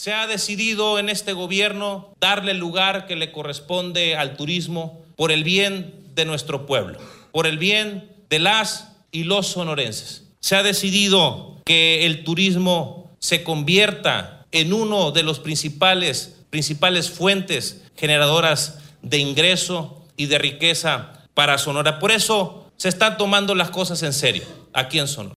Se ha decidido en este gobierno darle el lugar que le corresponde al turismo por el bien de nuestro pueblo, por el bien de las y los sonorenses. Se ha decidido que el turismo se convierta en uno de los principales fuentes generadoras de ingreso y de riqueza para Sonora. Por eso se están tomando las cosas en serio aquí en Sonora.